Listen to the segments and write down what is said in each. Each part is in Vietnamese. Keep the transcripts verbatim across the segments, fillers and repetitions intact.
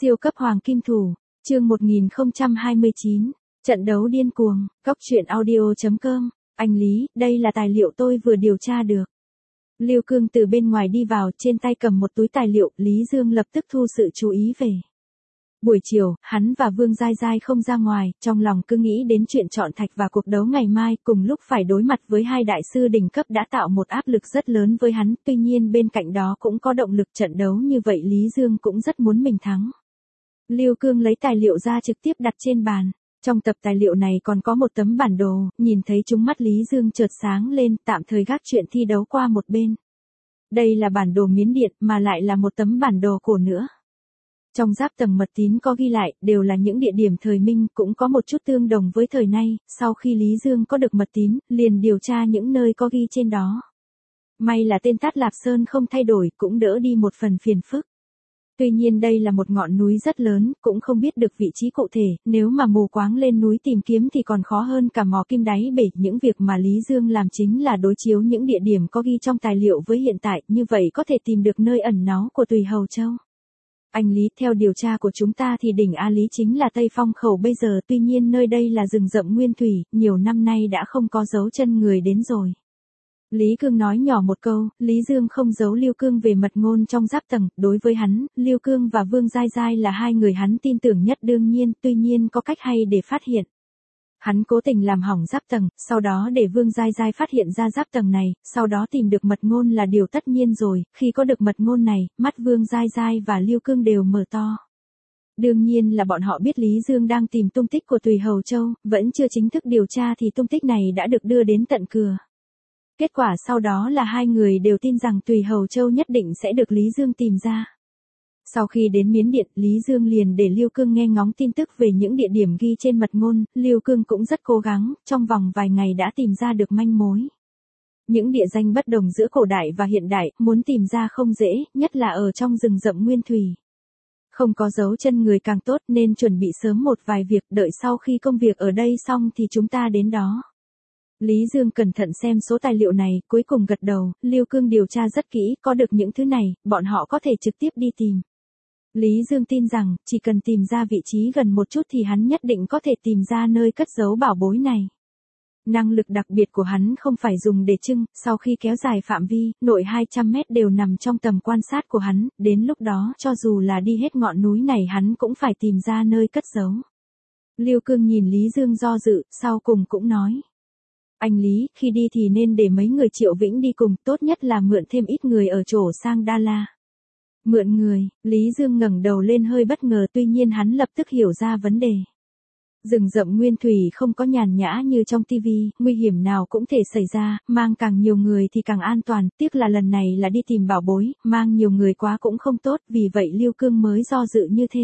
Siêu cấp hoàng kim thủ, chương một nghìn không trăm hai mươi chín, trận đấu điên cuồng, góc truyện audio chấm com, anh Lý, đây là tài liệu tôi vừa điều tra được. Lưu Cương từ bên ngoài đi vào, trên tay cầm một túi tài liệu, Lý Dương lập tức thu sự chú ý về. Buổi chiều, hắn và Vương Giai Giai không ra ngoài, trong lòng cứ nghĩ đến chuyện chọn thạch và cuộc đấu ngày mai, cùng lúc phải đối mặt với hai đại sư đỉnh cấp đã tạo một áp lực rất lớn với hắn, tuy nhiên bên cạnh đó cũng có động lực trận đấu như vậy Lý Dương cũng rất muốn mình thắng. Lưu Cương lấy tài liệu ra trực tiếp đặt trên bàn. Trong tập tài liệu này còn có một tấm bản đồ, nhìn thấy chúng mắt Lý Dương chợt sáng lên, tạm thời gác chuyện thi đấu qua một bên. Đây là bản đồ Miến Điện, mà lại là một tấm bản đồ cổ nữa. Trong giáp tầng mật tín có ghi lại, đều là những địa điểm thời Minh, cũng có một chút tương đồng với thời nay, sau khi Lý Dương có được mật tín, liền điều tra những nơi có ghi trên đó. May là tên Tát Lạp Sơn không thay đổi, cũng đỡ đi một phần phiền phức. Tuy nhiên đây là một ngọn núi rất lớn, cũng không biết được vị trí cụ thể, nếu mà mù quáng lên núi tìm kiếm thì còn khó hơn cả mò kim đáy bể. Những việc mà Lý Dương làm chính là đối chiếu những địa điểm có ghi trong tài liệu với hiện tại, như vậy có thể tìm được nơi ẩn náu của Tùy Hầu Châu. Anh Lý, theo điều tra của chúng ta thì đỉnh A Lý chính là Tây Phong Khẩu bây giờ, tuy nhiên nơi đây là rừng rậm nguyên thủy, nhiều năm nay đã không có dấu chân người đến rồi. Lý Cương nói nhỏ một câu, Lý Dương không giấu Lưu Cương về mật ngôn trong giáp tầng, đối với hắn, Lưu Cương và Vương Giai Giai là hai người hắn tin tưởng nhất đương nhiên, tuy nhiên có cách hay để phát hiện. Hắn cố tình làm hỏng giáp tầng, sau đó để Vương Giai Giai phát hiện ra giáp tầng này, sau đó tìm được mật ngôn là điều tất nhiên rồi, khi có được mật ngôn này, mắt Vương Giai Giai và Lưu Cương đều mở to. Đương nhiên là bọn họ biết Lý Dương đang tìm tung tích của Tùy Hầu Châu, vẫn chưa chính thức điều tra thì tung tích này đã được đưa đến tận cửa. Kết quả sau đó là hai người đều tin rằng Tùy Hầu Châu nhất định sẽ được Lý Dương tìm ra. Sau khi đến Miến Điện, Lý Dương liền để Lưu Cương nghe ngóng tin tức về những địa điểm ghi trên mật ngôn, Lưu Cương cũng rất cố gắng, trong vòng vài ngày đã tìm ra được manh mối. Những địa danh bất đồng giữa cổ đại và hiện đại, muốn tìm ra không dễ, nhất là ở trong rừng rậm nguyên thủy. Không có dấu chân người càng tốt nên chuẩn bị sớm một vài việc, đợi sau khi công việc ở đây xong thì chúng ta đến đó. Lý Dương cẩn thận xem số tài liệu này, cuối cùng gật đầu, Lưu Cương điều tra rất kỹ, có được những thứ này, bọn họ có thể trực tiếp đi tìm. Lý Dương tin rằng, chỉ cần tìm ra vị trí gần một chút thì hắn nhất định có thể tìm ra nơi cất giấu bảo bối này. Năng lực đặc biệt của hắn không phải dùng để trưng, sau khi kéo dài phạm vi, nội hai trăm mét đều nằm trong tầm quan sát của hắn, đến lúc đó, cho dù là đi hết ngọn núi này hắn cũng phải tìm ra nơi cất giấu. Lưu Cương nhìn Lý Dương do dự, sau cùng cũng nói. Anh Lý, khi đi thì nên để mấy người Triệu Vĩnh đi cùng, tốt nhất là mượn thêm ít người ở chỗ Sang Đa La. Mượn người, Lý Dương ngẩng đầu lên hơi bất ngờ, tuy nhiên hắn lập tức hiểu ra vấn đề. Rừng rậm nguyên thủy không có nhàn nhã như trong tivi, nguy hiểm nào cũng thể xảy ra, mang càng nhiều người thì càng an toàn, tiếc là lần này là đi tìm bảo bối, mang nhiều người quá cũng không tốt, vì vậy Lưu Cương mới do dự như thế.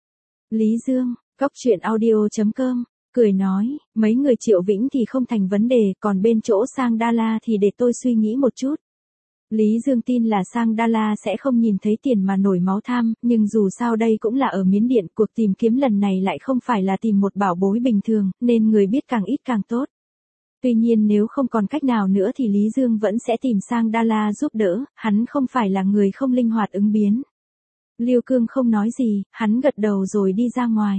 Lý Dương, góc truyện audio chấm com, cười nói, mấy người Triệu Vĩnh thì không thành vấn đề, còn bên chỗ Sang Đa La thì để tôi suy nghĩ một chút. Lý Dương tin là Sang Đa La sẽ không nhìn thấy tiền mà nổi máu tham, nhưng dù sao đây cũng là ở Miến Điện, cuộc tìm kiếm lần này lại không phải là tìm một bảo bối bình thường, nên người biết càng ít càng tốt. Tuy nhiên nếu không còn cách nào nữa thì Lý Dương vẫn sẽ tìm Sang Đa La giúp đỡ, hắn không phải là người không linh hoạt ứng biến. Lưu Cương không nói gì, hắn gật đầu rồi đi ra ngoài.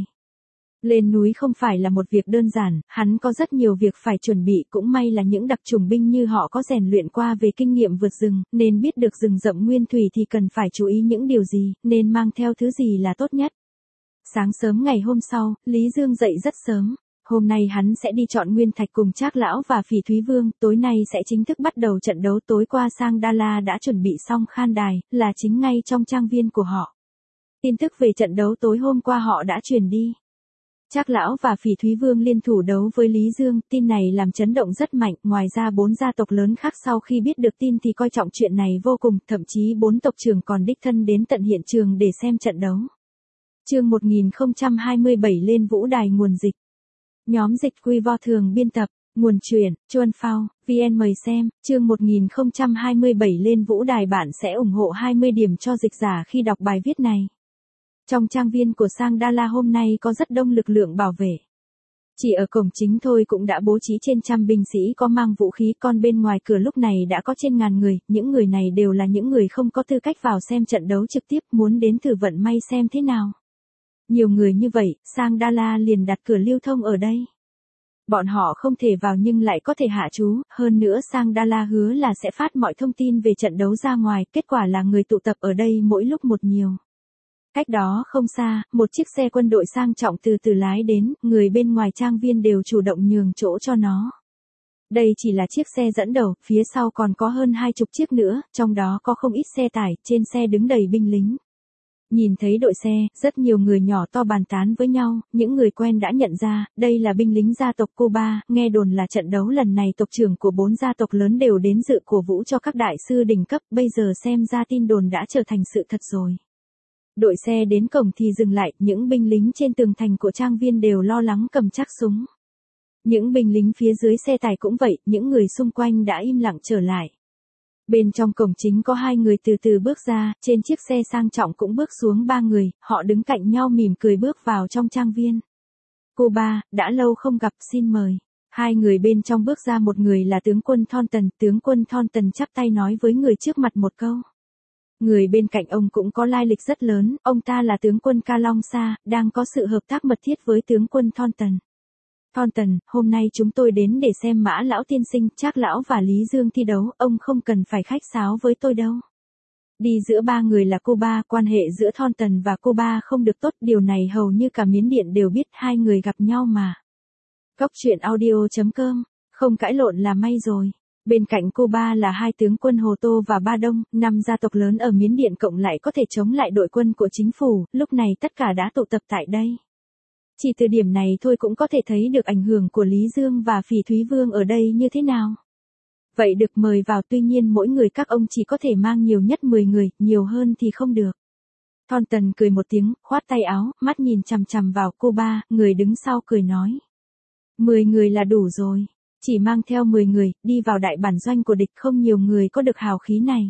Lên núi không phải là một việc đơn giản, hắn có rất nhiều việc phải chuẩn bị, cũng may là những đặc chủng binh như họ có rèn luyện qua về kinh nghiệm vượt rừng, nên biết được rừng rậm nguyên thủy thì cần phải chú ý những điều gì, nên mang theo thứ gì là tốt nhất. Sáng sớm ngày hôm sau, Lý Dương dậy rất sớm. Hôm nay hắn sẽ đi chọn nguyên thạch cùng Trác Lão và Phỉ Thúy Vương, tối nay sẽ chính thức bắt đầu trận đấu. Tối qua Sang Đa La đã chuẩn bị xong khan đài, là chính ngay trong trang viên của họ. Tin tức về trận đấu tối hôm qua họ đã truyền đi. Trác Lão và Phỉ Thúy Vương liên thủ đấu với Lý Dương, tin này làm chấn động rất mạnh, ngoài ra bốn gia tộc lớn khác sau khi biết được tin thì coi trọng chuyện này vô cùng, thậm chí bốn tộc trưởng còn đích thân đến tận hiện trường để xem trận đấu. Chương một nghìn không trăm hai mươi bảy lên vũ đài nguồn dịch. Nhóm dịch quy vo thường biên tập, nguồn truyện, Chuan Phao, vê en mời xem, chương một nghìn không trăm hai mươi bảy lên vũ đài bạn sẽ ủng hộ hai mươi điểm cho dịch giả khi đọc bài viết này. Trong trang viên của Sang Đa La hôm nay có rất đông lực lượng bảo vệ. Chỉ ở cổng chính thôi cũng đã bố trí trên trăm binh sĩ có mang vũ khí, còn bên ngoài cửa lúc này đã có trên ngàn người, những người này đều là những người không có tư cách vào xem trận đấu trực tiếp, muốn đến thử vận may xem thế nào. Nhiều người như vậy, sang Đa La liền đặt cửa lưu thông ở đây. Bọn họ không thể vào nhưng lại có thể hạ trú, hơn nữa sang Đa La hứa là sẽ phát mọi thông tin về trận đấu ra ngoài, kết quả là người tụ tập ở đây mỗi lúc một nhiều. Cách đó không xa, một chiếc xe quân đội sang trọng từ từ lái đến, người bên ngoài trang viên đều chủ động nhường chỗ cho nó. Đây chỉ là chiếc xe dẫn đầu, phía sau còn có hơn hai chục chiếc nữa, trong đó có không ít xe tải, trên xe đứng đầy binh lính. Nhìn thấy đội xe, rất nhiều người nhỏ to bàn tán với nhau, những người quen đã nhận ra, đây là binh lính gia tộc Cuba, nghe đồn là trận đấu lần này tộc trưởng của bốn gia tộc lớn đều đến dự cổ vũ cho các đại sư đỉnh cấp, bây giờ xem ra tin đồn đã trở thành sự thật rồi. Đội xe đến cổng thì dừng lại, những binh lính trên tường thành của trang viên đều lo lắng cầm chắc súng. Những binh lính phía dưới xe tải cũng vậy, những người xung quanh đã im lặng trở lại. Bên trong cổng chính có hai người từ từ bước ra, trên chiếc xe sang trọng cũng bước xuống ba người, họ đứng cạnh nhau mỉm cười bước vào trong trang viên. Cuba, đã lâu không gặp, xin mời. Hai người bên trong bước ra, một người là tướng quân Thornton, tướng quân Thornton chắp tay nói với người trước mặt một câu. Người bên cạnh ông cũng có lai lịch rất lớn, ông ta là tướng quân Ca Long Sa, đang có sự hợp tác mật thiết với tướng quân Thornton. Thornton, hôm nay chúng tôi đến để xem Mã lão tiên sinh, Trác lão và Lý Dương thi đấu, ông không cần phải khách sáo với tôi đâu. Đi giữa ba người là Cuba, quan hệ giữa Thornton và Cuba không được tốt, điều này hầu như cả Miến Điện đều biết, hai người gặp nhau mà. Cóc truyện audio chấm com, không cãi lộn là may rồi. Bên cạnh Cuba là hai tướng quân Hồ Tô và Ba Đông, năm gia tộc lớn ở Miến Điện cộng lại có thể chống lại đội quân của chính phủ, lúc này tất cả đã tụ tập tại đây. Chỉ từ điểm này thôi cũng có thể thấy được ảnh hưởng của Lý Dương và Phỉ Thúy Vương ở đây như thế nào. Vậy được mời vào, tuy nhiên mỗi người các ông chỉ có thể mang nhiều nhất mười người, nhiều hơn thì không được. Thornton cười một tiếng, khoát tay áo, mắt nhìn chằm chằm vào Cuba, người đứng sau cười nói. mười người là đủ rồi. Chỉ mang theo mười người, đi vào đại bản doanh của địch, không nhiều người có được hào khí này.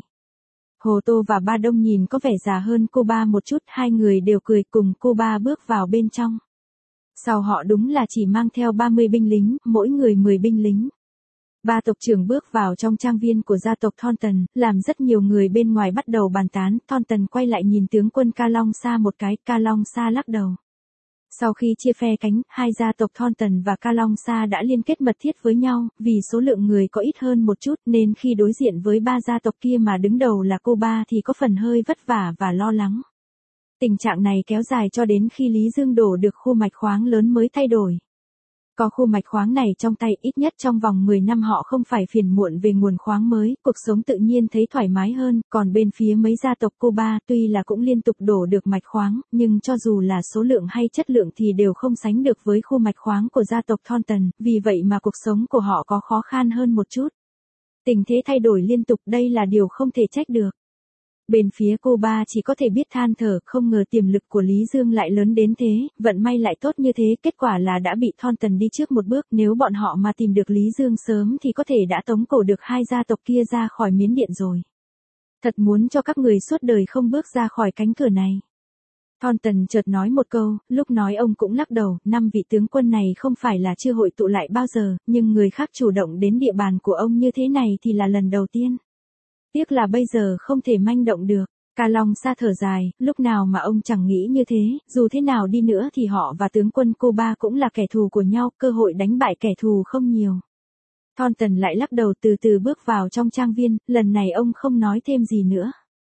Hồ Tô và Ba Đông nhìn có vẻ già hơn Cuba một chút, hai người đều cười cùng Cuba bước vào bên trong. Sau họ đúng là chỉ mang theo ba mươi binh lính, mỗi người mười binh lính. Ba tộc trưởng bước vào trong trang viên của gia tộc Thornton, làm rất nhiều người bên ngoài bắt đầu bàn tán, Thornton quay lại nhìn tướng quân Ca Long Sa một cái, Ca Long Sa lắc đầu. Sau khi chia phe cánh, hai gia tộc Thornton và Ca Long Sa đã liên kết mật thiết với nhau, vì số lượng người có ít hơn một chút nên khi đối diện với ba gia tộc kia mà đứng đầu là Cuba thì có phần hơi vất vả và lo lắng. Tình trạng này kéo dài cho đến khi Lý Dương đổ được khu mạch khoáng lớn mới thay đổi. Có khu mạch khoáng này trong tay, ít nhất trong vòng mười năm họ không phải phiền muộn về nguồn khoáng mới, cuộc sống tự nhiên thấy thoải mái hơn, còn bên phía mấy gia tộc Cuba tuy là cũng liên tục đổ được mạch khoáng, nhưng cho dù là số lượng hay chất lượng thì đều không sánh được với khu mạch khoáng của gia tộc Thornton, vì vậy mà cuộc sống của họ có khó khăn hơn một chút. Tình thế thay đổi liên tục, đây là điều không thể trách được. Bên phía Cuba chỉ có thể biết than thở, không ngờ tiềm lực của Lý Dương lại lớn đến thế, vận may lại tốt như thế, kết quả là đã bị Thornton đi trước một bước, nếu bọn họ mà tìm được Lý Dương sớm thì có thể đã tống cổ được hai gia tộc kia ra khỏi Miến Điện rồi. Thật muốn cho các người suốt đời không bước ra khỏi cánh cửa này. Thornton chợt nói một câu, lúc nói ông cũng lắc đầu, năm vị tướng quân này không phải là chưa hội tụ lại bao giờ, nhưng người khác chủ động đến địa bàn của ông như thế này thì là lần đầu tiên. Tiếc là bây giờ không thể manh động được. Ca Long Sa thở dài, lúc nào mà ông chẳng nghĩ như thế, dù thế nào đi nữa thì họ và tướng quân Cuba cũng là kẻ thù của nhau, cơ hội đánh bại kẻ thù không nhiều. Thornton lại lắc đầu từ từ bước vào trong trang viên, lần này ông không nói thêm gì nữa.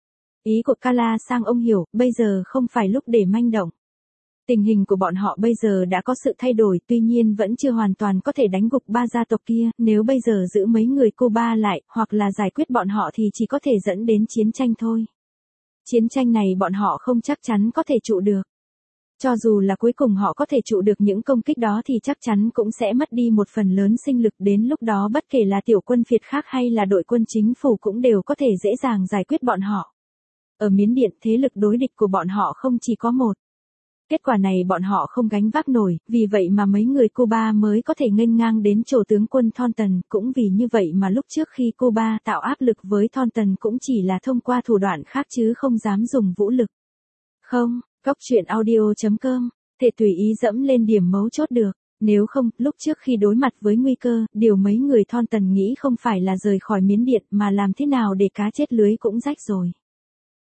Ý của Cala sang ông hiểu, bây giờ không phải lúc để manh động. Tình hình của bọn họ bây giờ đã có sự thay đổi, tuy nhiên vẫn chưa hoàn toàn có thể đánh gục ba gia tộc kia, nếu bây giờ giữ mấy người Cuba lại, hoặc là giải quyết bọn họ thì chỉ có thể dẫn đến chiến tranh thôi. Chiến tranh này bọn họ không chắc chắn có thể trụ được. Cho dù là cuối cùng họ có thể trụ được những công kích đó thì chắc chắn cũng sẽ mất đi một phần lớn sinh lực, đến lúc đó bất kể là tiểu quân phiệt khác hay là đội quân chính phủ cũng đều có thể dễ dàng giải quyết bọn họ. Ở Miến Điện, thế lực đối địch của bọn họ không chỉ có một. Kết quả này bọn họ không gánh vác nổi, vì vậy mà mấy người Cuba mới có thể nghênh ngang đến chỗ tướng quân Thornton, cũng vì như vậy mà lúc trước khi Cuba tạo áp lực với Thornton cũng chỉ là thông qua thủ đoạn khác chứ không dám dùng vũ lực. Không, cóc truyện audio chấm com, thể tùy ý dẫm lên điểm mấu chốt được, nếu không, lúc trước khi đối mặt với nguy cơ, điều mấy người Thornton nghĩ không phải là rời khỏi Miến Điện mà làm thế nào để cá chết lưới cũng rách rồi.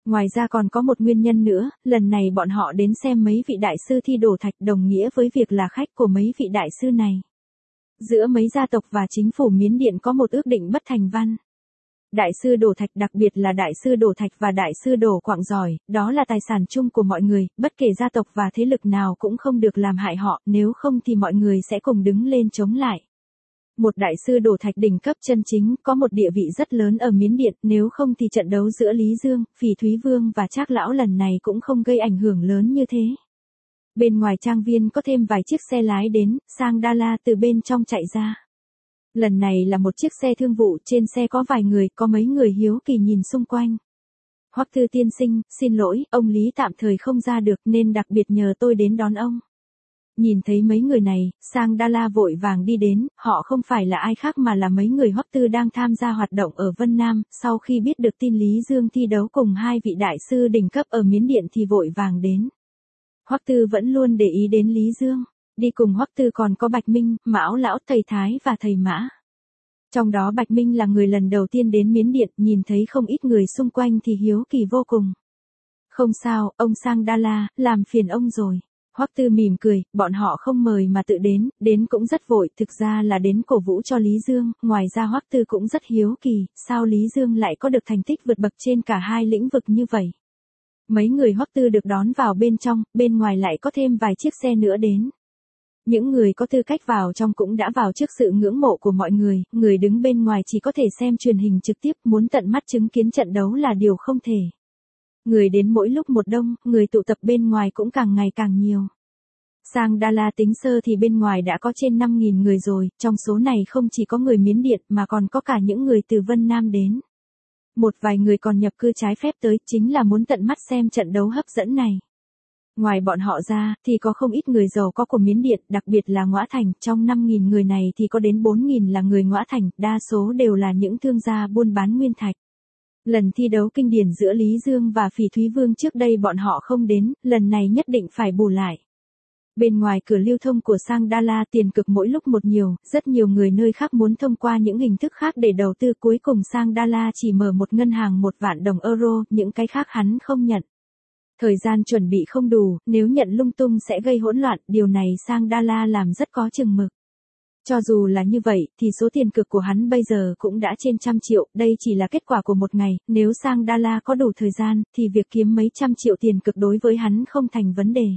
Ngoài ra còn có một nguyên nhân nữa, lần này bọn họ đến xem mấy vị đại sư thi đổ thạch đồng nghĩa với việc là khách của mấy vị đại sư này. Giữa mấy gia tộc và chính phủ Miến Điện có một ước định bất thành văn. Đại sư đổ thạch, đặc biệt là đại sư đổ thạch và đại sư đổ quặng giỏi, đó là tài sản chung của mọi người, bất kể gia tộc và thế lực nào cũng không được làm hại họ, nếu không thì mọi người sẽ cùng đứng lên chống lại. Một đại sư đổ thạch đỉnh cấp chân chính, có một địa vị rất lớn ở Miến Điện, nếu không thì trận đấu giữa Lý Dương, Phỉ Thúy Vương và Trác Lão lần này cũng không gây ảnh hưởng lớn như thế. Bên ngoài trang viên có thêm vài chiếc xe lái đến, Sang Đa La từ bên trong chạy ra. Lần này là một chiếc xe thương vụ, trên xe có vài người, có mấy người hiếu kỳ nhìn xung quanh. Hoắc Tư tiên sinh, xin lỗi, ông Lý tạm thời không ra được nên đặc biệt nhờ tôi đến đón ông. Nhìn thấy mấy người này, Sang Đa La vội vàng đi đến, họ không phải là ai khác mà là mấy người Hoắc Tư đang tham gia hoạt động ở Vân Nam, sau khi biết được tin Lý Dương thi đấu cùng hai vị đại sư đỉnh cấp ở Miến Điện thì vội vàng đến. Hoắc Tư vẫn luôn để ý đến Lý Dương, đi cùng Hoắc Tư còn có Bạch Minh, Mão Lão, thầy Thái và thầy Mã. Trong đó Bạch Minh là người lần đầu tiên đến Miến Điện, nhìn thấy không ít người xung quanh thì hiếu kỳ vô cùng. Không sao, ông Sang Đa La, làm phiền ông rồi. Hoắc Tư mỉm cười, bọn họ không mời mà tự đến, đến cũng rất vội, thực ra là đến cổ vũ cho Lý Dương, ngoài ra Hoắc Tư cũng rất hiếu kỳ, sao Lý Dương lại có được thành tích vượt bậc trên cả hai lĩnh vực như vậy. Mấy người Hoắc Tư được đón vào bên trong, bên ngoài lại có thêm vài chiếc xe nữa đến. Những người có tư cách vào trong cũng đã vào trước sự ngưỡng mộ của mọi người, người đứng bên ngoài chỉ có thể xem truyền hình trực tiếp, muốn tận mắt chứng kiến trận đấu là điều không thể. Người đến mỗi lúc một đông, người tụ tập bên ngoài cũng càng ngày càng nhiều. Sang Đa La tính sơ thì bên ngoài đã có trên năm nghìn người rồi, trong số này không chỉ có người Miến Điện mà còn có cả những người từ Vân Nam đến. Một vài người còn nhập cư trái phép tới, chính là muốn tận mắt xem trận đấu hấp dẫn này. Ngoài bọn họ ra, thì có không ít người giàu có của Miến Điện, đặc biệt là Ngõa Thành, trong năm nghìn người này thì có đến bốn nghìn là người Ngõa Thành, đa số đều là những thương gia buôn bán nguyên thạch. Lần thi đấu kinh điển giữa Lý Dương và Phỉ Thúy Vương trước đây bọn họ không đến, lần này nhất định phải bù lại. Bên ngoài cửa lưu thông của Sang Đa La tiền cực mỗi lúc một nhiều, rất nhiều người nơi khác muốn thông qua những hình thức khác để đầu tư, cuối cùng Sang Đa La chỉ mở một ngân hàng một vạn đồng euro, những cái khác hắn không nhận. Thời gian chuẩn bị không đủ, nếu nhận lung tung sẽ gây hỗn loạn, điều này Sang Đa La làm rất có chừng mực. Cho dù là như vậy, thì số tiền cực của hắn bây giờ cũng đã trên trăm triệu, đây chỉ là kết quả của một ngày, nếu Sang Đa La có đủ thời gian, thì việc kiếm mấy trăm triệu tiền cực đối với hắn không thành vấn đề.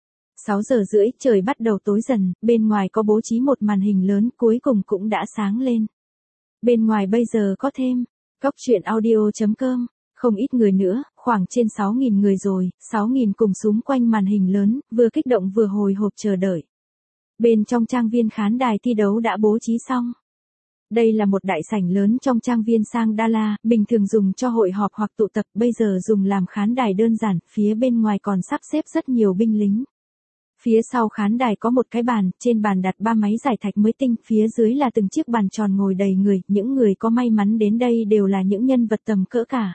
sáu giờ rưỡi, trời bắt đầu tối dần, bên ngoài có bố trí một màn hình lớn, cuối cùng cũng đã sáng lên. Bên ngoài bây giờ có thêm, góc truyện audio chấm com, không ít người nữa, khoảng trên sáu nghìn người rồi, sáu nghìn cùng xúm quanh màn hình lớn, vừa kích động vừa hồi hộp chờ đợi. Bên trong trang viên khán đài thi đấu đã bố trí xong. Đây là một đại sảnh lớn trong trang viên Sang Đa La, bình thường dùng cho hội họp hoặc tụ tập, bây giờ dùng làm khán đài đơn giản, phía bên ngoài còn sắp xếp rất nhiều binh lính. Phía sau khán đài có một cái bàn, trên bàn đặt ba máy giải thạch mới tinh, phía dưới là từng chiếc bàn tròn ngồi đầy người, những người có may mắn đến đây đều là những nhân vật tầm cỡ cả.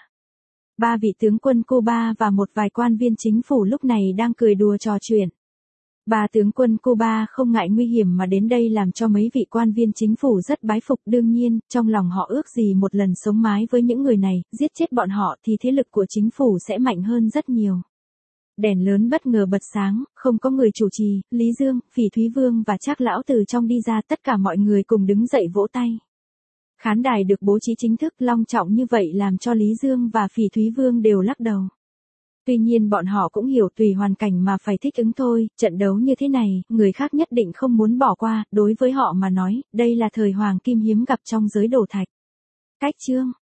Ba vị tướng quân Cuba và một vài quan viên chính phủ lúc này đang cười đùa trò chuyện. Ba tướng quân Cuba không ngại nguy hiểm mà đến đây làm cho mấy vị quan viên chính phủ rất bái phục, đương nhiên, trong lòng họ ước gì một lần sống mái với những người này, giết chết bọn họ thì thế lực của chính phủ sẽ mạnh hơn rất nhiều. Đèn lớn bất ngờ bật sáng, không có người chủ trì, Lý Dương, Phỉ Thúy Vương và Trác Lão từ trong đi ra, tất cả mọi người cùng đứng dậy vỗ tay. Khán đài được bố trí chính thức long trọng như vậy làm cho Lý Dương và Phỉ Thúy Vương đều lắc đầu. Tuy nhiên bọn họ cũng hiểu tùy hoàn cảnh mà phải thích ứng thôi, trận đấu như thế này, người khác nhất định không muốn bỏ qua, đối với họ mà nói, đây là thời hoàng kim hiếm gặp trong giới đổ thạch. Cách chương